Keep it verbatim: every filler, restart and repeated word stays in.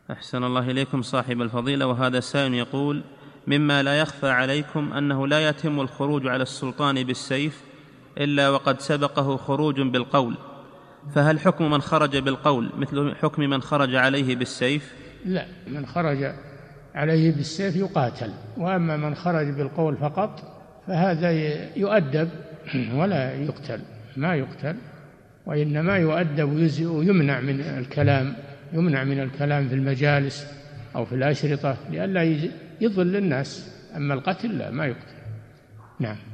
أحسن الله إليكم صاحب الفضيلة. وهذا سائل يقول: مما لا يخفى عليكم أنه لا يتم الخروج على السلطان بالسيف إلا وقد سبقه خروج بالقول، فهل حكم من خرج بالقول مثل حكم من خرج عليه بالسيف؟ لا، من خرج عليه بالسيف يقاتل، وأما من خرج بالقول فقط فهذا يؤدب ولا يقتل، ما يقتل، وإنما يؤدب ويمنع من الكلام، يمنع من الكلام في المجالس أو في الأشرطة لئلا يضل الناس. أما القتل لا، ما يقتل. نعم.